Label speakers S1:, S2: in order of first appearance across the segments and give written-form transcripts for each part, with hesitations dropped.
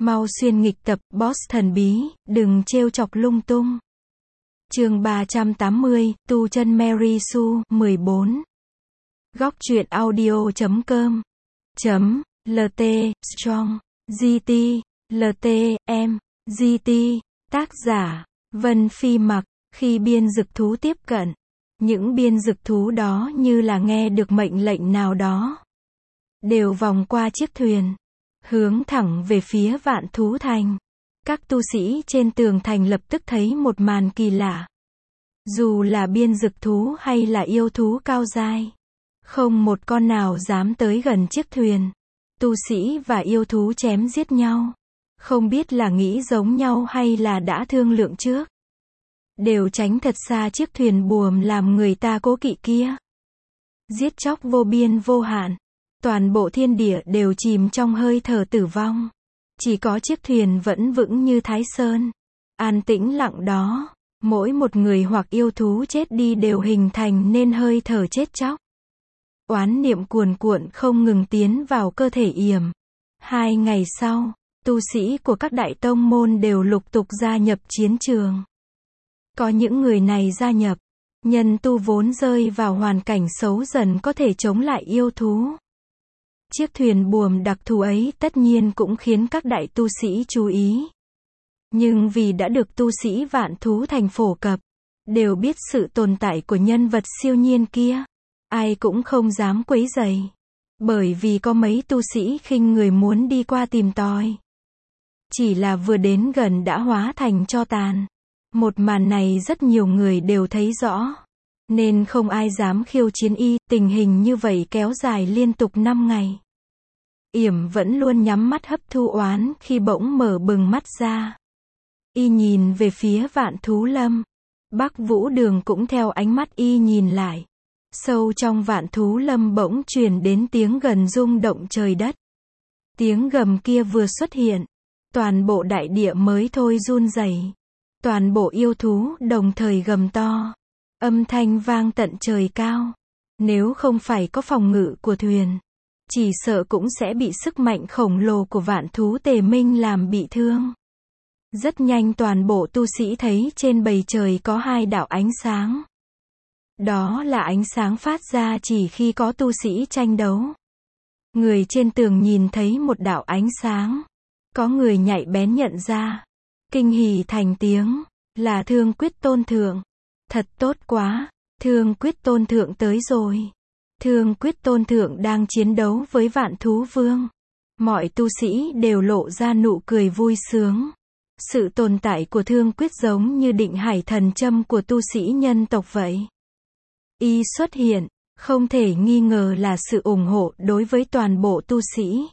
S1: Mau xuyên nghịch tập, boss thần bí, đừng trêu chọc lung tung. Chương 380, tu chân Mary Sue, 14. Góc truyện audio.com .lt, strong, GT, LT, M, GT, tác giả, Vân Phi Mặc. Khi biên dực thú tiếp cận, những biên dực thú đó như là nghe được mệnh lệnh nào đó. Đều vòng qua chiếc thuyền, hướng thẳng về phía Vạn Thú Thành. Các tu sĩ trên tường thành lập tức thấy một màn kỳ lạ. Dù là biên dực thú hay là yêu thú cao giai, không một con nào dám tới gần chiếc thuyền. Tu sĩ và yêu thú chém giết nhau. Không biết là nghĩ giống nhau hay là đã thương lượng trước. Đều tránh thật xa chiếc thuyền buồm làm người ta cố kỵ kia. Giết chóc vô biên vô hạn. Toàn bộ thiên địa đều chìm trong hơi thở tử vong. Chỉ có chiếc thuyền vẫn vững như Thái Sơn. An tĩnh lặng đó. Mỗi một người hoặc yêu thú chết đi đều hình thành nên hơi thở chết chóc. Oán niệm cuồn cuộn không ngừng tiến vào cơ thể Yểm. 2 ngày sau, tu sĩ của các đại tông môn đều lục tục gia nhập chiến trường. Có những người này gia nhập, nhân tu vốn rơi vào hoàn cảnh xấu dần có thể chống lại yêu thú. Chiếc thuyền buồm đặc thù ấy tất nhiên cũng khiến các đại tu sĩ chú ý. Nhưng vì đã được tu sĩ Vạn Thú Thành phổ cập, đều biết sự tồn tại của nhân vật siêu nhiên kia, ai cũng không dám quấy rầy. Bởi vì có mấy tu sĩ khinh người muốn đi qua tìm tòi. Chỉ là vừa đến gần đã hóa thành tro tàn. Một màn này rất nhiều người đều thấy rõ. Nên không ai dám khiêu chiến y. Tình hình như vậy kéo dài liên tục 5 ngày. Yểm vẫn luôn nhắm mắt hấp thu oán khi bỗng mở bừng mắt ra. Y nhìn về phía Vạn Thú Lâm. Bắc Vũ Đường cũng theo ánh mắt y nhìn lại. Sâu trong Vạn Thú Lâm bỗng truyền đến tiếng gầm rung động trời đất. Tiếng gầm kia vừa xuất hiện, toàn bộ đại địa mới thôi run rẩy. Toàn bộ yêu thú đồng thời gầm to. Âm thanh vang tận trời cao. Nếu không phải có phòng ngự của thuyền, chỉ sợ cũng sẽ bị sức mạnh khổng lồ của Vạn Thú Tề Minh làm bị thương. Rất nhanh toàn bộ tu sĩ thấy trên bầu trời có 2 đạo ánh sáng. Đó là ánh sáng phát ra chỉ khi có tu sĩ tranh đấu. Người trên tường nhìn thấy một đạo ánh sáng. Có người nhạy bén nhận ra. Kinh hỉ thành tiếng. Là Thương Quyết Tôn Thượng. Thật tốt quá. Thương Quyết Tôn Thượng tới rồi. Thương Quyết Tôn Thượng đang chiến đấu với Vạn Thú Vương. Mọi tu sĩ đều lộ ra nụ cười vui sướng. Sự tồn tại của Thương Quyết giống như định hải thần châm của tu sĩ nhân tộc vậy. Y xuất hiện, không thể nghi ngờ là sự ủng hộ đối với toàn bộ tu sĩ.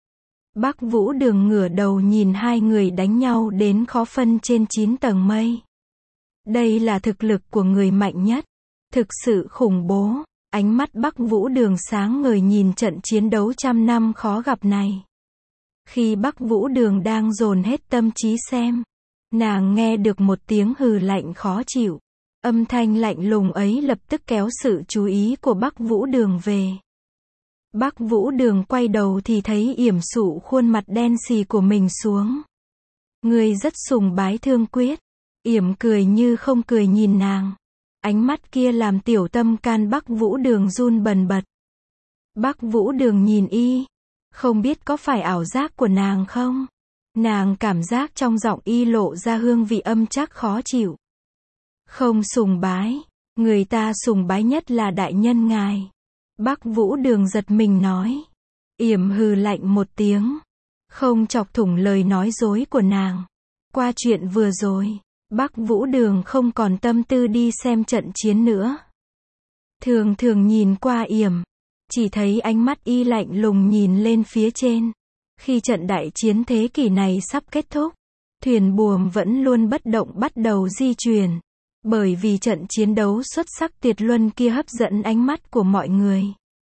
S1: Bắc Vũ Đường ngửa đầu nhìn 2 người đánh nhau đến khó phân trên 9 tầng mây. Đây là thực lực của người mạnh nhất. Thực sự khủng bố. Ánh mắt Bắc Vũ Đường sáng ngời nhìn trận chiến đấu trăm năm khó gặp này. Khi Bắc Vũ Đường đang dồn hết tâm trí xem, nàng nghe được một tiếng hừ lạnh khó chịu. Âm thanh lạnh lùng ấy lập tức kéo sự chú ý của Bắc Vũ Đường về. Bắc Vũ Đường quay đầu thì thấy Yểm sụ khuôn mặt đen xì của mình xuống. Người rất sùng bái Thương Quyết. Yểm cười như không cười nhìn nàng. Ánh mắt kia làm tiểu tâm can Bắc Vũ Đường run bần bật. Bắc Vũ Đường nhìn y. Không biết có phải ảo giác của nàng không? Nàng cảm giác trong giọng y lộ ra hương vị âm chắc khó chịu. Không sùng bái. Người ta sùng bái nhất là đại nhân ngài. Bắc Vũ Đường giật mình nói. Yểm hừ lạnh một tiếng. Không chọc thủng lời nói dối của nàng. Qua chuyện vừa rồi, Bắc Vũ Đường không còn tâm tư đi xem trận chiến nữa. Thường thường nhìn qua Yểm. Chỉ thấy ánh mắt y lạnh lùng nhìn lên phía trên. Khi trận đại chiến thế kỷ này sắp kết thúc, thuyền buồm vẫn luôn bất động bắt đầu di chuyển. Bởi vì trận chiến đấu xuất sắc tuyệt luân kia hấp dẫn ánh mắt của mọi người.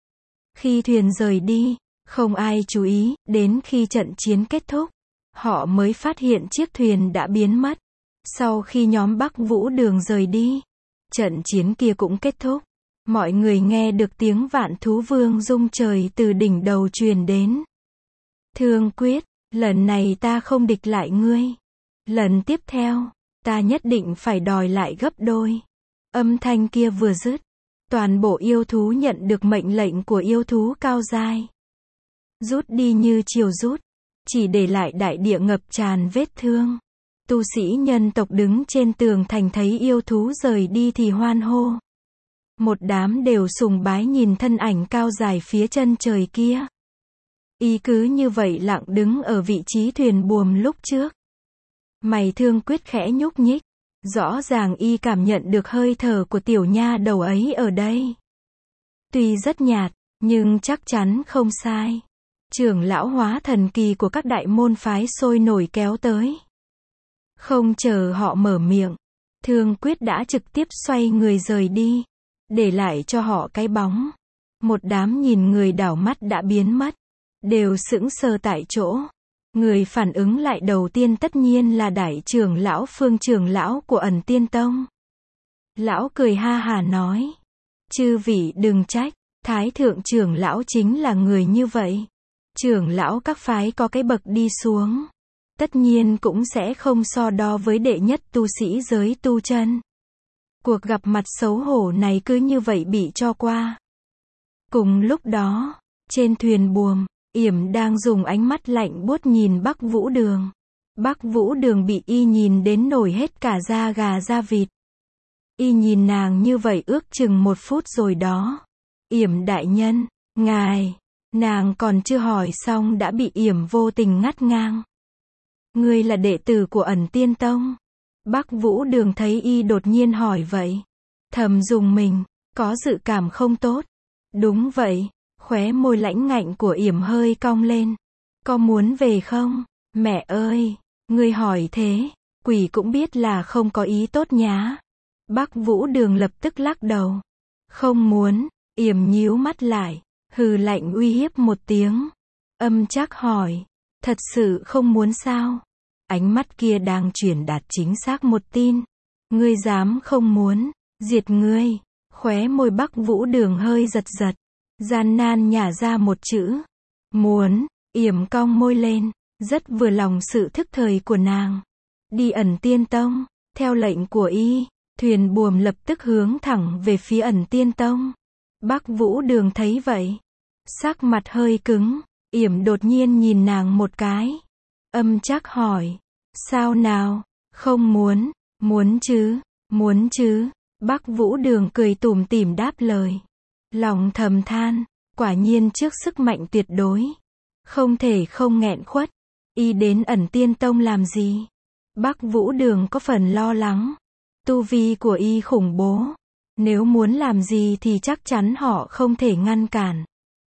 S1: Khi thuyền rời đi, không ai chú ý, đến khi trận chiến kết thúc, họ mới phát hiện chiếc thuyền đã biến mất. Sau khi nhóm Bắc Vũ Đường rời đi, trận chiến kia cũng kết thúc. Mọi người nghe được tiếng Vạn Thú Vương rung trời từ đỉnh đầu truyền đến. Thương Quyết, Lần này ta không địch lại ngươi. Lần tiếp theo, ta nhất định phải đòi lại gấp đôi. Âm thanh kia vừa dứt, toàn bộ yêu thú nhận được mệnh lệnh của yêu thú cao giai. Rút đi như chiều rút, chỉ để lại đại địa ngập tràn vết thương. Tu sĩ nhân tộc đứng trên tường thành thấy yêu thú rời đi thì hoan hô. Một đám đều sùng bái nhìn thân ảnh cao dài phía chân trời kia. Y cứ như vậy lặng đứng ở vị trí thuyền buồm lúc trước. Mày Thương Quyết khẽ nhúc nhích. Rõ ràng y cảm nhận được hơi thở của tiểu nha đầu ấy ở đây. Tuy rất nhạt, nhưng chắc chắn không sai. Trưởng lão hóa thần kỳ của các đại môn phái sôi nổi kéo tới. Không chờ họ mở miệng, Thương Quyết đã trực tiếp xoay người rời đi, để lại cho họ cái bóng. Một đám nhìn người đảo mắt đã biến mất, đều sững sờ tại chỗ. Người phản ứng lại đầu tiên tất nhiên là đại trưởng lão Phương trưởng lão của Ẩn Tiên Tông. Lão cười ha hả nói, chư vị đừng trách, Thái thượng trưởng lão chính là người như vậy. Trưởng lão các phái có cái bậc đi xuống, tất nhiên cũng sẽ không so đo với đệ nhất tu sĩ giới tu chân. Cuộc gặp mặt xấu hổ này cứ như vậy bị cho qua. Cùng lúc đó, trên thuyền buồm, Yểm đang dùng ánh mắt lạnh buốt nhìn Bắc Vũ Đường. Bắc Vũ Đường bị y nhìn đến nổi hết cả da gà da vịt. Y nhìn nàng như vậy ước chừng 1 phút rồi đó. Yểm đại nhân, ngài, nàng còn chưa hỏi xong đã bị Yểm vô tình ngắt ngang. Ngươi là đệ tử của Ẩn Tiên Tông. Bắc Vũ Đường thấy y đột nhiên hỏi vậy, thầm rùng mình, có dự cảm không tốt. Đúng vậy. Khóe môi lãnh ngạnh của Yểm hơi cong lên. Có muốn về không? Mẹ ơi, ngươi hỏi thế, quỷ cũng biết là không có ý tốt nhá. Bắc Vũ Đường lập tức lắc đầu. Không muốn. Yểm nhíu mắt lại, hừ lạnh uy hiếp một tiếng. Âm Trác hỏi, thật sự không muốn sao? Ánh mắt kia đang truyền đạt chính xác một tin. Ngươi dám không muốn, diệt ngươi. Khóe môi Bắc Vũ Đường hơi giật giật. Gian nan nhả ra một chữ. Muốn. Yểm cong môi lên, rất vừa lòng sự thức thời của nàng. Đi Ẩn Tiên Tông. Theo lệnh của y, thuyền buồm lập tức hướng thẳng về phía Ẩn Tiên Tông. Bắc Vũ Đường thấy vậy, sắc mặt hơi cứng. Yểm đột nhiên nhìn nàng một cái. Âm Trác hỏi, sao nào? Không muốn. Muốn chứ, muốn chứ. Bắc Vũ Đường cười tủm tỉm đáp lời. Lòng thầm than, quả nhiên trước sức mạnh tuyệt đối, không thể không nghẹn khuất. Y đến Ẩn Tiên Tông làm gì? Bắc Vũ Đường có phần lo lắng. Tu vi của y khủng bố. Nếu muốn làm gì thì chắc chắn họ không thể ngăn cản.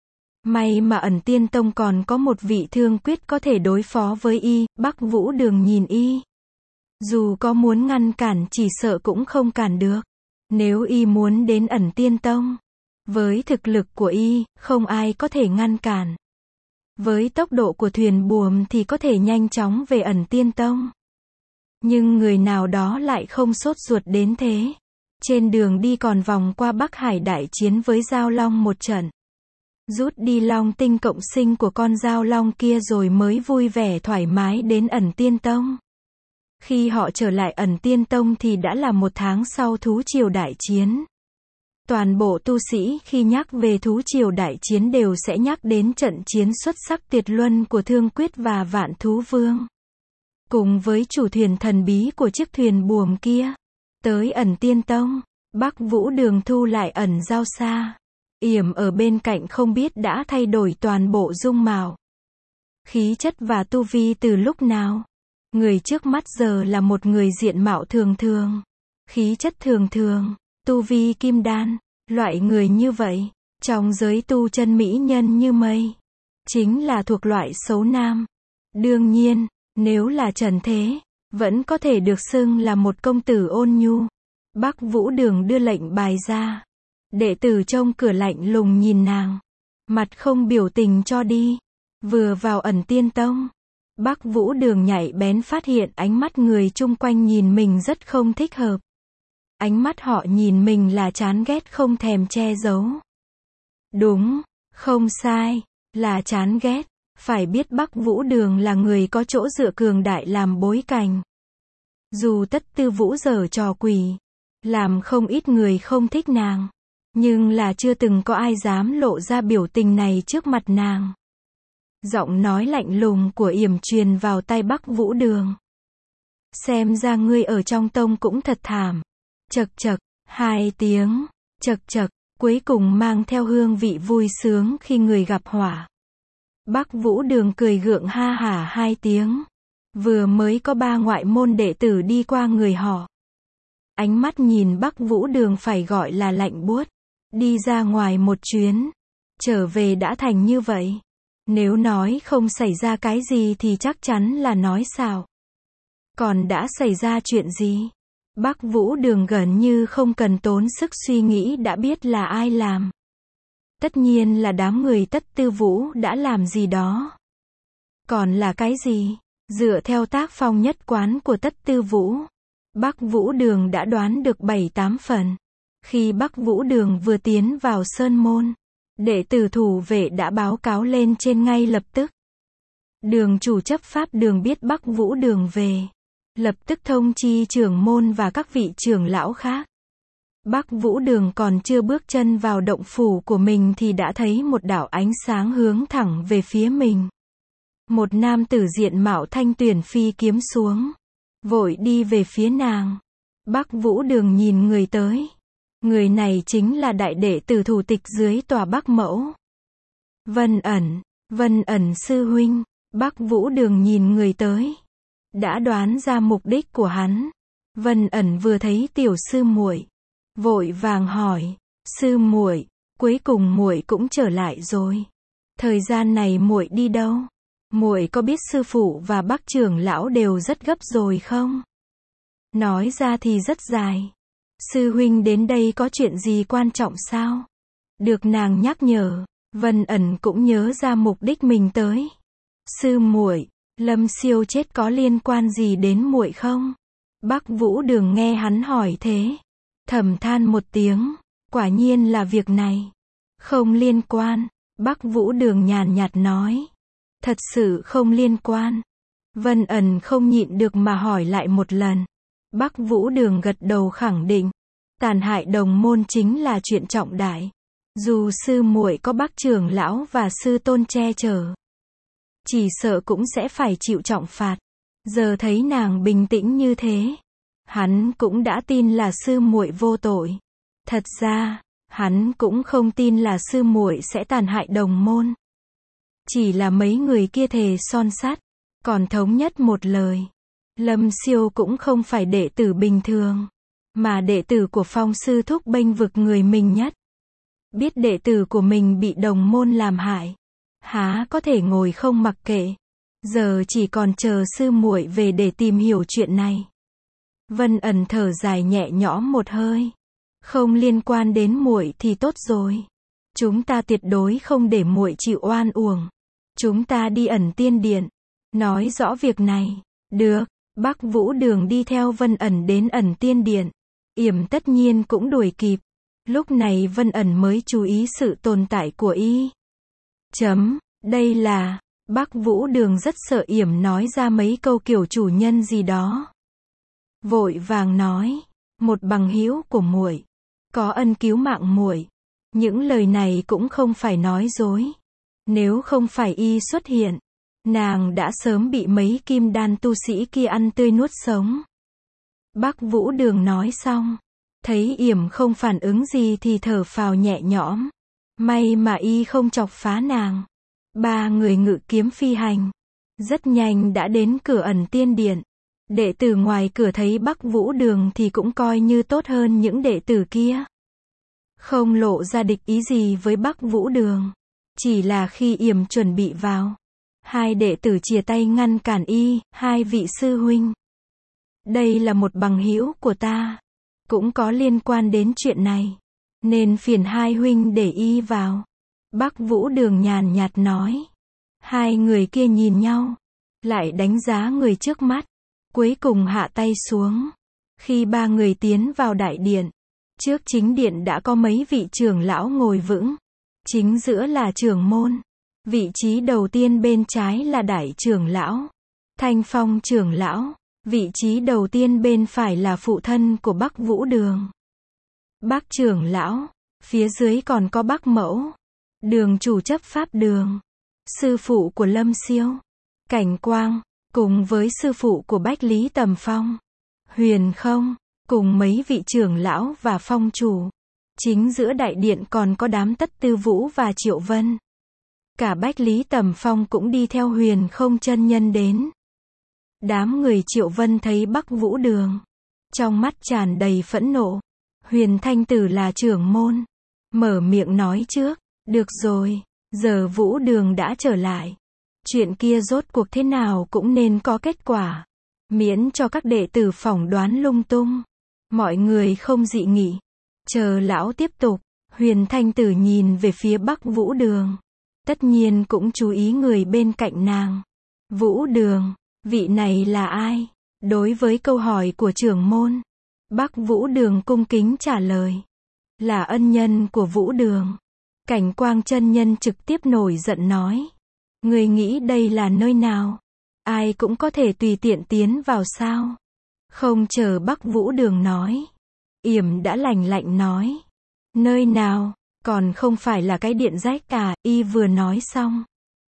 S1: May mà Ẩn Tiên Tông còn có một vị Thương Quyết có thể đối phó với y. Bắc Vũ Đường nhìn y. Dù có muốn ngăn cản chỉ sợ cũng không cản được. Nếu y muốn đến Ẩn Tiên Tông, với thực lực của y, không ai có thể ngăn cản. Với tốc độ của thuyền buồm thì có thể nhanh chóng về Ẩn Tiên Tông. Nhưng người nào đó lại không sốt ruột đến thế. Trên đường đi còn vòng qua Bắc Hải đại chiến với Giao Long một trận. Rút đi long tinh cộng sinh của con Giao Long kia rồi mới vui vẻ thoải mái đến Ẩn Tiên Tông. Khi họ trở lại Ẩn Tiên Tông thì đã là 1 tháng sau thú triều đại chiến. Toàn bộ tu sĩ khi nhắc về thú triều đại chiến đều sẽ nhắc đến trận chiến xuất sắc tuyệt luân của Thương Quyết và Vạn Thú Vương. Cùng với chủ thuyền thần bí của chiếc thuyền buồm kia. Tới Ẩn Tiên Tông, Bắc Vũ Đường thu lại ẩn giao xa. Yểm ở bên cạnh không biết đã thay đổi toàn bộ dung mạo, khí chất và tu vi từ lúc nào. Người trước mắt giờ là một người diện mạo thường thường, khí chất thường thường, tu vi kim đan. Loại người như vậy, trong giới tu chân mỹ nhân như mây, chính là thuộc loại xấu nam. Đương nhiên, nếu là trần thế, vẫn có thể được xưng là một công tử ôn nhu. Bắc Vũ Đường đưa lệnh bài ra. Đệ tử trông cửa lạnh lùng nhìn nàng, mặt không biểu tình cho đi. Vừa vào Ẩn Tiên Tông, Bắc Vũ Đường nhạy bén phát hiện ánh mắt người chung quanh nhìn mình rất không thích hợp. Ánh mắt họ nhìn mình là chán ghét không thèm che giấu. Đúng, không sai, là chán ghét. Phải biết Bắc Vũ Đường là người có chỗ dựa cường đại làm bối cảnh. Dù Tất Tư Vũ giở trò quỷ, làm không ít người không thích nàng, nhưng là chưa từng có ai dám lộ ra biểu tình này trước mặt nàng. Giọng nói lạnh lùng của Yểm truyền vào tai Bắc Vũ Đường. Xem ra ngươi ở trong tông cũng thật thảm. Chậc chậc, 2 tiếng, chậc chậc, cuối cùng mang theo hương vị vui sướng khi người gặp họa. Bắc Vũ Đường cười gượng ha hả 2 tiếng. Vừa mới có 3 ngoại môn đệ tử đi qua người họ. Ánh mắt nhìn Bắc Vũ Đường phải gọi là lạnh buốt. Đi ra ngoài một chuyến, trở về đã thành như vậy. Nếu nói không xảy ra cái gì thì chắc chắn là nói xạo. Còn đã xảy ra chuyện gì? Bắc Vũ Đường gần như không cần tốn sức suy nghĩ đã biết là ai làm. Tất nhiên là đám người Tất Tư Vũ đã làm gì đó. Còn là cái gì? Dựa theo tác phong nhất quán của Tất Tư Vũ, Bắc Vũ Đường đã đoán được 7-8 phần. Khi Bắc Vũ Đường vừa tiến vào sơn môn, đệ tử thủ vệ đã báo cáo lên trên ngay lập tức. Đường chủ chấp pháp đường biết Bắc Vũ Đường về, lập tức thông chi trưởng môn và các vị trưởng lão khác. Bắc Vũ Đường còn chưa bước chân vào động phủ của mình thì đã thấy một đạo ánh sáng hướng thẳng về phía mình. Một nam tử diện mạo thanh tuyển phi kiếm xuống, vội đi về phía nàng. Bắc Vũ Đường nhìn người tới. Người này chính là đại đệ tử thủ tịch dưới tòa Bắc Mẫu. Vân ẩn sư huynh. Bắc Vũ Đường nhìn người tới, đã đoán ra mục đích của hắn. Vân ẩn vừa thấy tiểu sư muội, vội vàng hỏi, sư muội, cuối cùng muội cũng trở lại rồi. Thời gian này muội đi đâu? Muội có biết sư phụ và Bắc trưởng lão đều rất gấp rồi không? Nói ra thì rất dài. Sư huynh đến đây có chuyện gì quan trọng sao? Được nàng nhắc nhở, Vân ẩn cũng nhớ ra mục đích mình tới. Sư muội, Lâm Siêu chết có liên quan gì đến muội không? Bắc Vũ Đường nghe hắn hỏi thế, thầm than một tiếng, quả nhiên là việc này. Không liên quan, Bắc Vũ Đường nhàn nhạt nói. Thật sự không liên quan. Vân ẩn không nhịn được mà hỏi lại một lần. Bắc Vũ Đường gật đầu khẳng định. Tàn hại đồng môn chính là chuyện trọng đại. Dù sư muội có Bắc trưởng lão và sư tôn che chở, chỉ sợ cũng sẽ phải chịu trọng phạt. Giờ thấy nàng bình tĩnh như thế, hắn cũng đã tin là sư muội vô tội. Thật ra, hắn cũng không tin là sư muội sẽ tàn hại đồng môn. Chỉ là mấy người kia thề son sắt, còn thống nhất một lời. Lâm Siêu cũng không phải đệ tử bình thường, mà đệ tử của Phong sư thúc bênh vực người mình nhất. Biết đệ tử của mình bị đồng môn làm hại, há có thể ngồi không mặc kệ. Giờ chỉ còn chờ sư muội về để tìm hiểu chuyện này. Vân ẩn thở dài nhẹ nhõm một hơi. Không liên quan đến muội thì tốt rồi. Chúng ta tuyệt đối không để muội chịu oan uổng. Chúng ta đi ẩn tiên điện, nói rõ việc này. Được. Bắc Vũ Đường đi theo Vân ẩn đến ẩn tiên điện. Yểm tất nhiên cũng đuổi kịp. Lúc này Vân ẩn mới chú ý sự tồn tại của y. Đây là, Bắc Vũ Đường rất sợ Yểm nói ra mấy câu kiểu chủ nhân gì đó. Vội vàng nói, một bằng hữu của muội, có ân cứu mạng muội. Những lời này cũng không phải nói dối. Nếu không phải y xuất hiện, nàng đã sớm bị mấy kim đan tu sĩ kia ăn tươi nuốt sống. Bắc Vũ Đường nói xong, thấy Yểm không phản ứng gì thì thở phào nhẹ nhõm. May mà y không chọc phá nàng. 3 người ngự kiếm phi hành, rất nhanh đã đến cửa ẩn tiên điện. Đệ tử ngoài cửa thấy Bắc Vũ Đường thì cũng coi như tốt hơn những đệ tử kia. Không lộ ra địch ý gì với Bắc Vũ Đường. Chỉ là khi Yểm chuẩn bị vào, 2 đệ tử chìa tay ngăn cản y. 2 vị sư huynh, đây là một bằng hữu của ta, cũng có liên quan đến chuyện này, nên phiền 2 huynh để y vào. Bắc Vũ Đường nhàn nhạt nói. 2 người kia nhìn nhau, lại đánh giá người trước mắt, cuối cùng hạ tay xuống. Khi 3 người tiến vào đại điện, trước chính điện đã có mấy vị trưởng lão ngồi vững, chính giữa là trưởng môn. Vị trí đầu tiên bên trái là Đại trưởng lão, Thanh Phong trưởng lão. Vị trí đầu tiên bên phải là phụ thân của Bắc Vũ Đường, Bắc trưởng lão. Phía dưới còn có Bắc Mẫu, Đường chủ chấp pháp đường, sư phụ của Lâm Siêu, Cảnh Quang, cùng với sư phụ của Bách Lý Tầm Phong, Huyền Không, cùng mấy vị trưởng lão và phong chủ. Chính giữa đại điện còn có đám Tất Tư Vũ và Triệu Vân. Cả Bách Lý Tầm Phong cũng đi theo Huyền Không chân nhân đến. Đám người Triệu Vân thấy Bắc Vũ Đường, trong mắt tràn đầy phẫn nộ. Huyền Thanh Tử là trưởng môn, mở miệng nói trước, được rồi, giờ Vũ Đường đã trở lại. Chuyện kia rốt cuộc thế nào cũng nên có kết quả, miễn cho các đệ tử phỏng đoán lung tung. Mọi người không dị nghị. Chờ lão tiếp tục, Huyền Thanh Tử nhìn về phía Bắc Vũ Đường. Tất nhiên cũng chú ý người bên cạnh nàng. Vũ Đường, vị này là ai? Đối với câu hỏi của trưởng môn, Bắc Vũ Đường cung kính trả lời. Là ân nhân của Vũ Đường. Cảnh Quang chân nhân trực tiếp nổi giận nói. Người nghĩ đây là nơi nào? Ai cũng có thể tùy tiện tiến vào sao? Không chờ Bắc Vũ Đường nói, Yểm đã lạnh lạnh nói. Nơi nào? Còn không phải là cái điện rách à? Y vừa nói xong,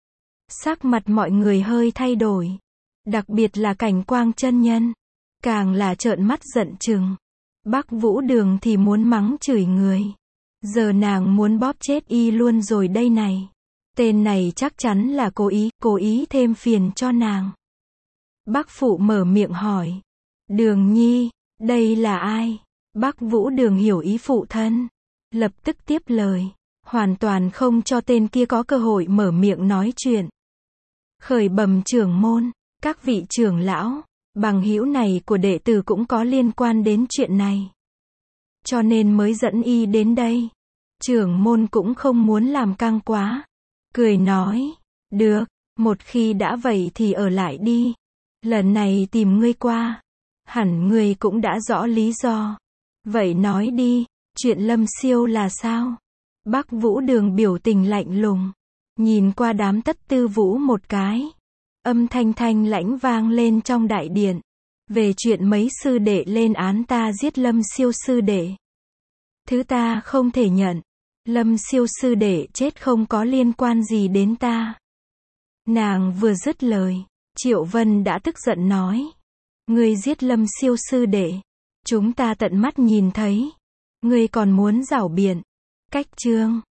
S1: sắc mặt mọi người hơi thay đổi. Đặc biệt là Cảnh Quang chân nhân, càng là trợn mắt giận chừng. Bắc Vũ Đường thì muốn mắng chửi người. Giờ nàng muốn bóp chết y luôn rồi đây này. Tên này chắc chắn là cố ý thêm phiền cho nàng. Bắc Phụ mở miệng hỏi. Đường Nhi, đây là ai? Bắc Vũ Đường hiểu ý phụ thân, lập tức tiếp lời, hoàn toàn không cho tên kia có cơ hội mở miệng nói chuyện. Khởi bẩm trưởng môn, các vị trưởng lão, bằng hữu này của đệ tử cũng có liên quan đến chuyện này, cho nên mới dẫn y đến đây. Trưởng môn cũng không muốn làm căng quá, cười nói, được, một khi đã vậy thì ở lại đi. Lần này tìm ngươi qua, hẳn ngươi cũng đã rõ lý do. Vậy nói đi, chuyện Lâm Siêu là sao? Bắc Vũ Đường biểu tình lạnh lùng, nhìn qua đám Tất Tư Vũ một cái. Âm thanh thanh lãnh vang lên trong đại điện. Về chuyện mấy sư đệ lên án ta giết Lâm Siêu sư đệ. Thứ ta không thể nhận. Lâm Siêu sư đệ chết không có liên quan gì đến ta. Nàng vừa dứt lời, Triệu Vân đã tức giận nói. Ngươi giết Lâm Siêu sư đệ, chúng ta tận mắt nhìn thấy. Ngươi còn muốn giảo biện. Cách chương